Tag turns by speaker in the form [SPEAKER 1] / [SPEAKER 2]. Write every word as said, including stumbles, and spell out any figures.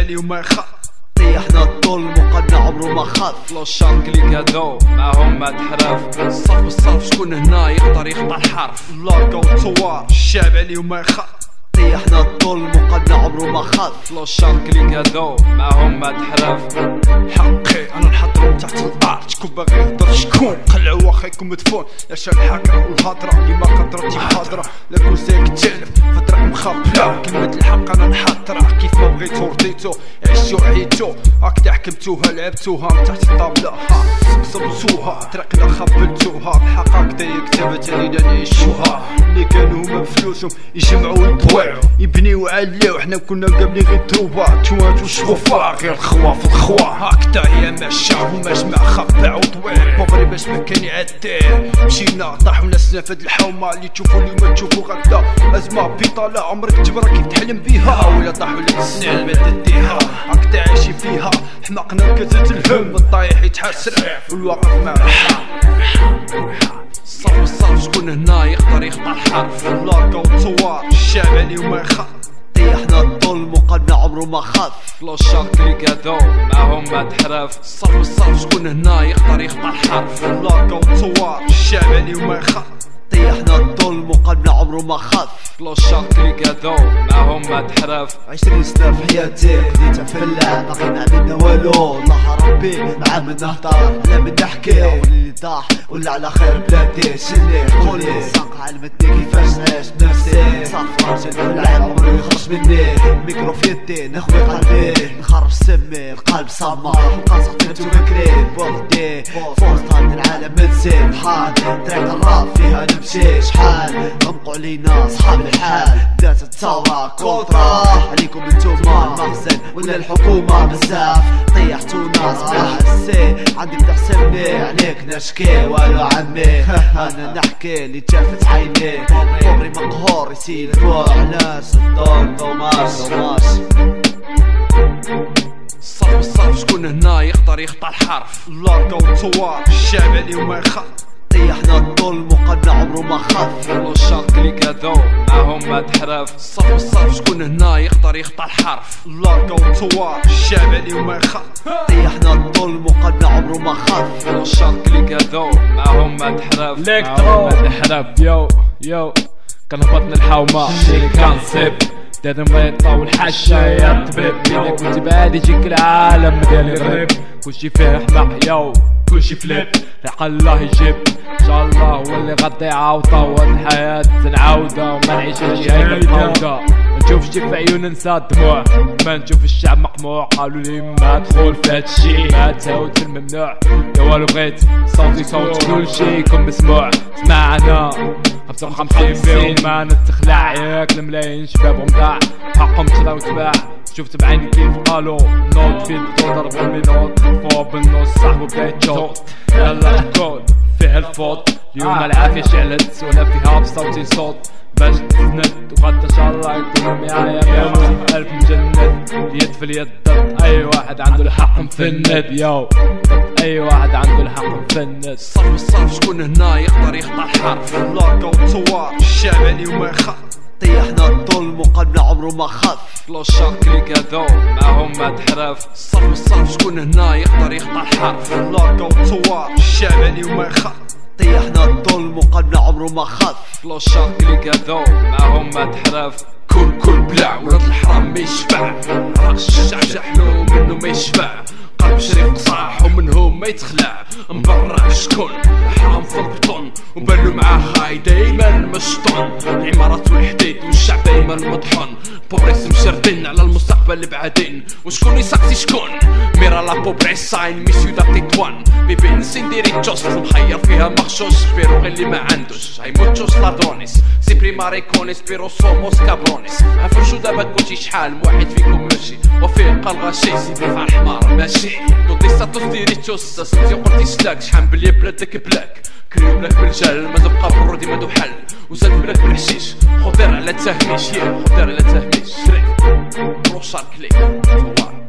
[SPEAKER 1] عليه وما يخاف. طيحنا الظلم وقدنا عمره ما خاف.
[SPEAKER 2] فلوس شارك اللي كادو معاهم ما تحرف.
[SPEAKER 1] الصف بالصف شكون هنا يقدر يقطع الحرف. لاقا وتصوار الشعب عليه وما يخاف. طيحنا الظلم وقدنا عمره ما خاف.
[SPEAKER 2] فلوس شارك اللي كادو معاهم ما تحرف.
[SPEAKER 1] حقي انا نحضرهم تحت الارض. شكون باغي يهضر شكون قلعوا واخيكم مدفون. يا شال الحكرة والهضرة اللي ما قدرتي محاضرة. لا كون ساك تالف فترة مخبلة. كلمة الحق انا نحضرها كيف ما بغيتو رديتو. عشتو عيتو هكدا حكمتوها لعبتوها من تحت الطابلة. ها صبصوها طريقنا خبلتوها. الحق هكدا كتبت علينا نعيشوها. اللي كانوا هما بفلوسهم يجمعوا ويطوعوا يبنيو عليو. حنا كنا قابلين غير تروبات توات وشغوفا غير الخوا في الخوا. هكدا هي ماشا ومجمع خبع وطويل بوبري باش ما كان يعديه. مشينا طاحو ناسنا فهاد الحومة اللي تشوفو اليوم تشوفو غدا. أزمة بطالة عمرك تجبرها كيف تحلم بيها. ولا طاحو لك السنين ما تديها. هكدا عايشين فيها حماقنا كتت الهم. الطايح يتحسر والواقف مع الحال.
[SPEAKER 2] الصف بالصف شكون هنا يقدر يقطع الحرف.
[SPEAKER 1] لاقا وتصوار الشعب عليه وما يخاف. طيحنا الظلم وقدنا عمره ما خاف.
[SPEAKER 2] فلوس شارك اللي كادو معاهم ما تحرف.
[SPEAKER 1] الصف بالصف شكون هنا يقدر يقطع الحرف. لاقا وتصوار الشعب عليه وما يخاف. طيحنا الظلم وقدنا عمره ما خاف.
[SPEAKER 2] فلوس شارك اللي كادو معاهم ما تحرف.
[SPEAKER 3] عشرين سنة في حياتي بديت فلا باقي ما عملنا والو. الله ربي معاه من نهضر لا من نحكي. واللي طاح ولا على خير بلادي. شلي قولي ساق علمتني كيفاش نعيش بنفسي. صف راجل في العالم عمرو يخرج مني. ميكرو في يدي نخوي قلبي نخرج سمي. القلب صمّا وقاصد نتو بكري بوحدي فوسط هاد العالم نسيت. بحال طريق الراب فيها نمشي. شحال غمقوا علينا صحاب الحال. بدات الثورة كونترا عليكم نتوما المخزن ولا الحكومة بزاف. طيحتونا صباح السي عندك تحسبني عليك نشكي. والو عمي انا نحكي اللي شافت عيني. عمري مقهور يسيل فوق علاش الدور دوماش دوماش.
[SPEAKER 1] الصف بالصف شكون هنا يقدر يقطع الحرف. لاقا وتصوار الشعب عليه وما يخاف. طيحنا الظلم وقدنا عمره ما خاف.
[SPEAKER 2] فلوس شارك اللي كادو معاهم ما تحرف.
[SPEAKER 1] الصف بالصف شكون هنا يقدر يقطع الحرف. لاقا وتصوار الشعب عليه وما يخاف. طيحنا الظلم وقدنا عمره ما خاف.
[SPEAKER 2] فلوس شارك اللي كادو معاهم ما تحرف.
[SPEAKER 4] معاهم ما تحرف. يو يو كنهبطنا الحومة اللي كنصيب. دادا ما يطاول حشا يا طبيب. إذا كنت بعاد يجيك العالم ديالي غريب. كلشي فيه حماق يو كلشي فليب. لعل الله يجيب ان شاء الله هو اللي غادي يعاوضها. وهاد الحياة نعاودها وما نعيشهاش هيك الفوضى. ما نشوفش في عيون نسى الدموع. ما نشوف الشعب مقموع. قالوا لي ما تدخل في هادشي ما تهاود في الممنوع. يا والو بغيت صوتي صوت كلشي يكون مسموع. سمعنا خمسة وخمسين فيهم ما نتخلع. ياك الملايين شبابهم ضاع حقهم تلا وتباع. شفت بعيني كيف قالوا نوت في الدور ضربوا المينوت. فوق بالنص صاحبو بدا يتشوط. يلا الكود فيها الفوت. اليوم العافية شعلت ولا فيها بصوتي صوت. باش تسند وغدا ان شاء الله يكونوا معايا مية ألف مجند. اليد في اليد ضد اي واحد عنده الحق مفند. يو ضد اي واحد عنده الحق مفند.
[SPEAKER 1] الصف بالصف شكون هنا يقدر يقطع الحرف. لاقا وتصوار الشعب عليه وما يخاف. طيحنا الظلم وقدنا عمره ما خاف.
[SPEAKER 2] فلوس شارك اللي كادو معاهم ما تحرف.
[SPEAKER 1] الصف بالصف شكون هنا يقدر يقطع الحرف. لاقا وتصوار الشعب عليه وما يخاف. طيحنا الظلم وقدنا عمره ما خاف.
[SPEAKER 2] فلوس شارك اللي كادو معاهم ما تحرف.
[SPEAKER 1] كل كل بلع ولاد الحرام ما يشبع. راس الشعب جحلو منه ما يشبع. قلب شريف قصاح ومنهم ما يتخلع. مبرع شكون الحرام في البطن. وبالو معاه هاي دايما مشطون. العمارات والحديد والشعب دايما مطحون. بوبريس مشردين على المستقبل بعدين. وشكون يسقسي شكون ميرا لا بوبريس ساين مي سيودا تيتوان. بيبين سينديريتشوس محير فيها مخشوش. بيرو غير اللي ما عندوش هاي موتشوس لادرونيس. سي بريماري كونيس بيرو سوموس كابرونيس. عفرشو دابا كلشي شحال واحد فيكم ماشي. وفيه قال غاشي سيدي فار حمار ماشي. دودي ساتوس ديريتشوس ساسنتي قلتي سلاك. شحال بلي بلادك بلاك. كريو بلاك بالجهل ما تبقى برودي ما دو حل. وزاد بلاك بالحشيش خضير على تهميش. يا خضير على تهميش. شريك بروشار كليك